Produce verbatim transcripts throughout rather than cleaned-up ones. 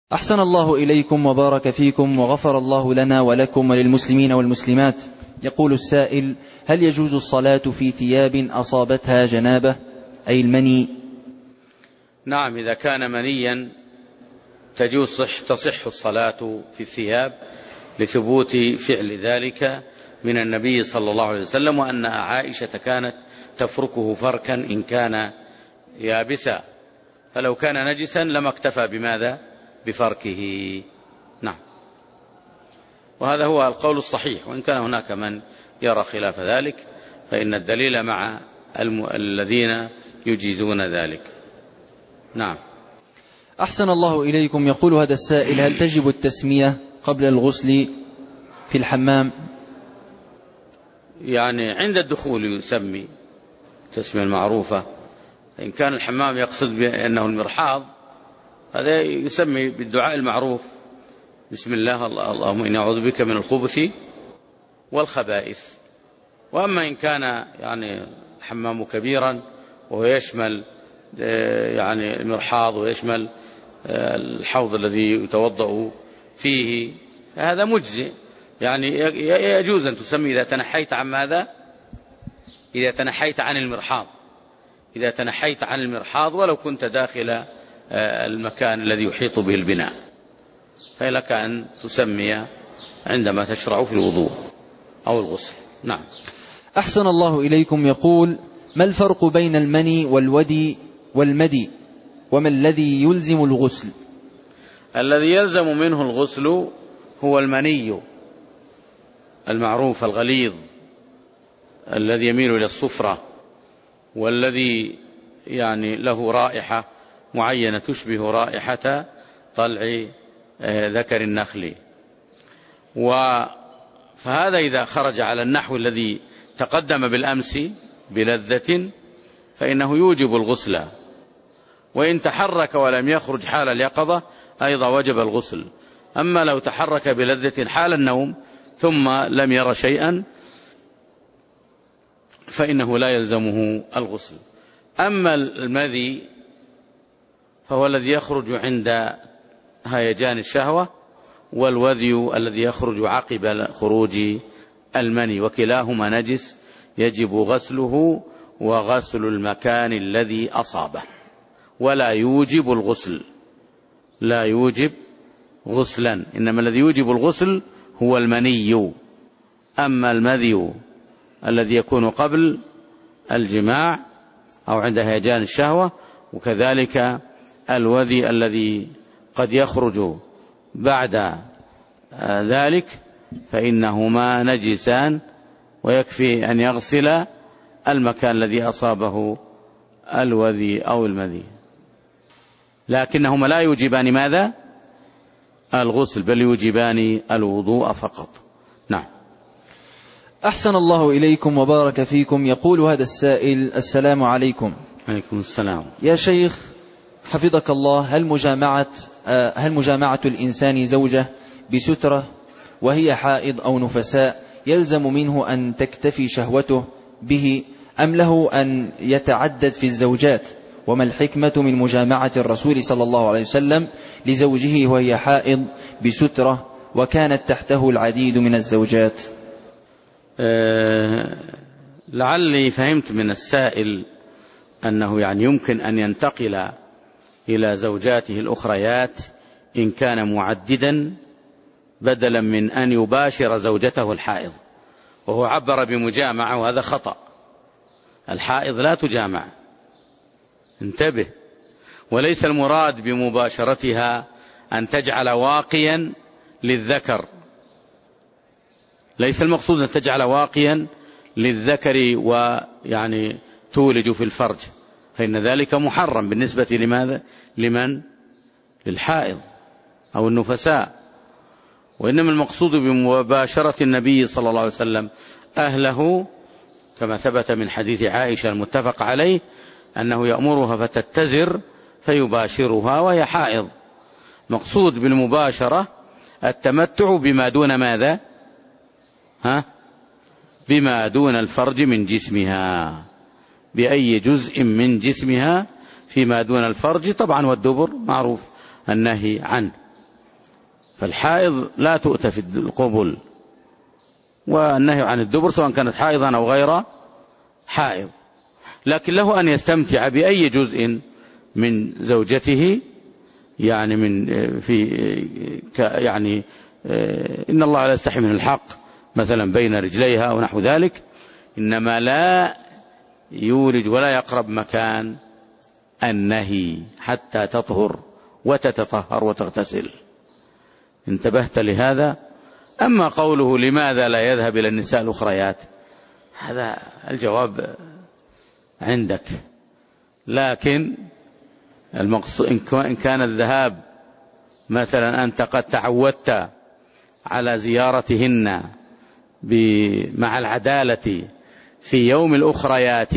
أحسن الله إليكم وبارك فيكم وغفر الله لنا ولكم وللمسلمين والمسلمات. يقول السائل: هل يجوز الصلاة في ثياب أصابتها جنابة أي المني؟ نعم، إذا كان منيا تجوز صح تصح الصلاة في الثياب لثبوت فعل ذلك من النبي صلى الله عليه وسلم، وأن عائشة كانت تفركه فركا إن كان يابسا، فلو كان نجسا لما اكتفى بماذا؟ بفركه. نعم، وهذا هو القول الصحيح، وإن كان هناك من يرى خلاف ذلك فإن الدليل مع الم... الذين يجيزون ذلك. نعم. أحسن الله إليكم. يقول هذا السائل: هل تجب التسمية قبل الغسل في الحمام؟ يعني عند الدخول يسمي التسمية المعروفة، إن كان الحمام يقصد بأنه المرحاض هذا يسمي بالدعاء المعروف: بسم الله اللهم إني أعوذ بك من الخبث والخبائث. وأما إن كان يعني الحمام كبيرا وهو يشمل يعني المرحاض ويشمل الحوض الذي يتوضأ فيه هذا مجزئ، يعني يجوز أن تسمي إذا تنحيت عن ماذا؟ إذا تنحيت عن المرحاض، إذا تنحيت عن المرحاض ولو كنت داخل المكان الذي يحيط به البناء، فلك أن تسمي عندما تشرع في الوضوء أو الغسل. نعم. أحسن الله إليكم. يقول: ما الفرق بين المني والودي والمدي، وما الذي يلزم الغسل؟ الذي يلزم منه الغسل هو المني المعروف الغليظ الذي يميل إلى الصفرة، والذي يعني له رائحة معينة تشبه رائحة طلع ذكر النخل، فهذا إذا خرج على النحو الذي تقدم بالأمس بلذة فإنه يوجب الغسل، وإن تحرك ولم يخرج حال اليقظة أيضا وجب الغسل. أما لو تحرك بلذة حال النوم ثم لم ير شيئا فإنه لا يلزمه الغسل. أما المذي فهو الذي يخرج عند هيجان الشهوة، والوذي الذي يخرج عقب خروج المني، وكلاهما نجس يجب غسله وغسل المكان الذي أصابه، ولا يوجب الغسل، لا يوجب غسلا، إنما الذي يوجب الغسل هو المني. أما المذي الذي يكون قبل الجماع أو عند هيجان الشهوة، وكذلك الوذي الذي قد يخرج بعد ذلك، فإنهما نجسان، ويكفي أن يغسل المكان الذي أصابه الوذي أو المذي، لكنهما لا يوجبان ماذا؟ الغسل، بل يوجبان الوضوء فقط. نعم. أحسن الله إليكم وبارك فيكم. يقول هذا السائل: السلام عليكم. عليكم السلام. يا شيخ حفظك الله، هل مجامعة هل مجامعة الإنسان زوجة بسترة وهي حائض أو نفساء يلزم منه أن تكتفي شهوته به، أم له أن يتعدد في الزوجات؟ وما الحكمة من مجامعة الرسول صلى الله عليه وسلم لزوجه وهي حائض بسترة وكانت تحته العديد من الزوجات؟ أه لعلي فهمت من السائل أنه يعني يمكن أن ينتقل إلى زوجاته الأخريات إن كان معددا بدلا من أن يباشر زوجته الحائض، وهو عبر بمجامعة، وهذا خطأ. الحائض لا تجامع، انتبه، وليس المراد بمباشرتها أن تجعل واقيا للذكر، ليس المقصود أن تجعل واقيا للذكر ويعني تولج في الفرج، فإن ذلك محرم بالنسبة لماذا؟ لمن؟ للحائض أو النفساء. وإنما المقصود بمباشرة النبي صلى الله عليه وسلم أهله كما ثبت من حديث عائشة المتفق عليه أنه يأمرها فتتزر فيباشرها وهي حائض. مقصود بالمباشرة التمتع بما دون ماذا؟ ها؟ بما دون الفرج من جسمها، بأي جزء من جسمها فيما دون الفرج، طبعا والدبر معروف النهي عنه. فالحائض لا تؤتى في القبل، والنهي عن الدبر سواء كانت حائضا أو غير حائض، لكن له أن يستمتع بأي جزء من زوجته، يعني من في يعني إن الله لا يستحي من الحق مثلا بين رجليها أو نحو ذلك، إنما لا يولج ولا يقرب مكان النهي حتى تطهر وتتطهر وتغتسل. انتبهت لهذا؟ أما قوله لماذا لا يذهب إلى النساء الأخريات، هذا الجواب عندك، لكن المقصود إن كان الذهاب مثلا أنت قد تعودت على زيارتهن مع العدالة في يوم الأخريات،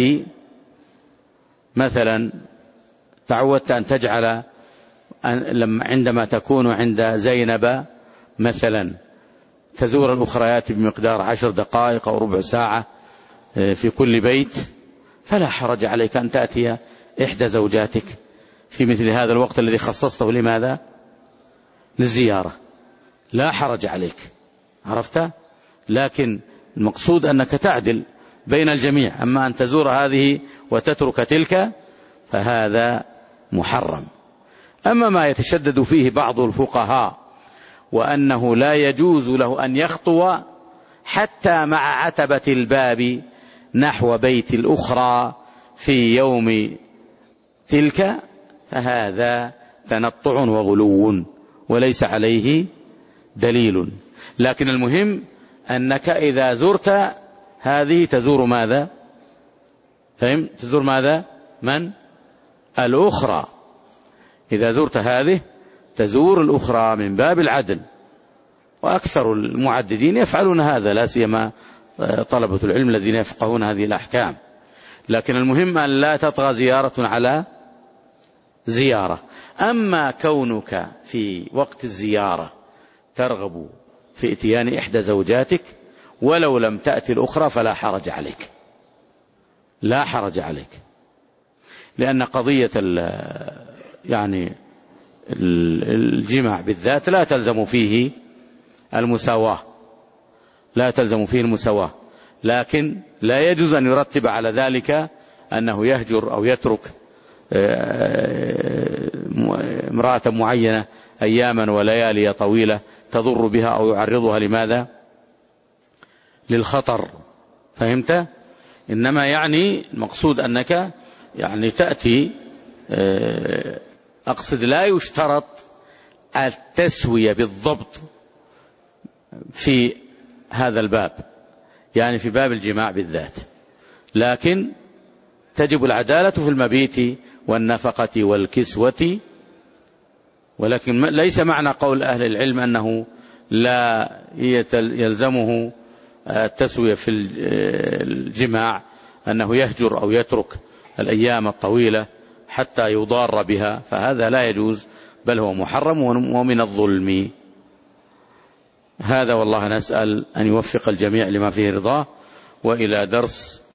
مثلا تعودت أن تجعل عندما تكون عند زينب مثلا تزور الأخريات بمقدار عشر دقائق أو ربع ساعة في كل بيت، فلا حرج عليك أن تأتي إحدى زوجاتك في مثل هذا الوقت الذي خصصته لماذا؟ للزيارة، لا حرج عليك، عرفت؟ لكن المقصود أنك تعدل بين الجميع، أما أن تزور هذه وتترك تلك فهذا محرم. أما ما يتشدد فيه بعض الفقهاء وأنه لا يجوز له أن يخطو حتى مع عتبة الباب نحو بيت الأخرى في يوم تلك، فهذا تنطع وغلو وليس عليه دليل. لكن المهم أنك إذا زرت هذه تزور ماذا؟ فهم؟ تزور ماذا؟ من؟ الأخرى. إذا زرت هذه تزور الأخرى من باب العدل، وأكثر المعددين يفعلون هذا، لا سيما طلبة العلم الذين يفقهون هذه الأحكام. لكن المهم أن لا تطغى زيارة على زيارة. أما كونك في وقت الزيارة ترغب في اتيان إحدى زوجاتك ولو لم تأتي الأخرى فلا حرج عليك، لا حرج عليك، لأن قضية يعني الجماع بالذات لا تلزم فيه المساواة، لا تلزم فيه المساواة، لكن لا يجوز أن يرتب على ذلك أنه يهجر أو يترك امرأة معينة أياما وليالي طويلة تضر بها أو يعرضها لماذا؟ للخطر. فهمت؟ إنما يعني المقصود أنك يعني تأتي، أقصد لا يشترط التسوية بالضبط في هذا الباب، يعني في باب الجماع بالذات، لكن تجب العدالة في المبيت والنفقة والكسوة. ولكن ليس معنى قول أهل العلم أنه لا يلزمه التسوية في الجماع أنه يهجر أو يترك الأيام الطويلة حتى يضار بها، فهذا لا يجوز، بل هو محرم ومن الظلم. هذا والله نسأل أن يوفق الجميع لما فيه رضاه، وإلى درس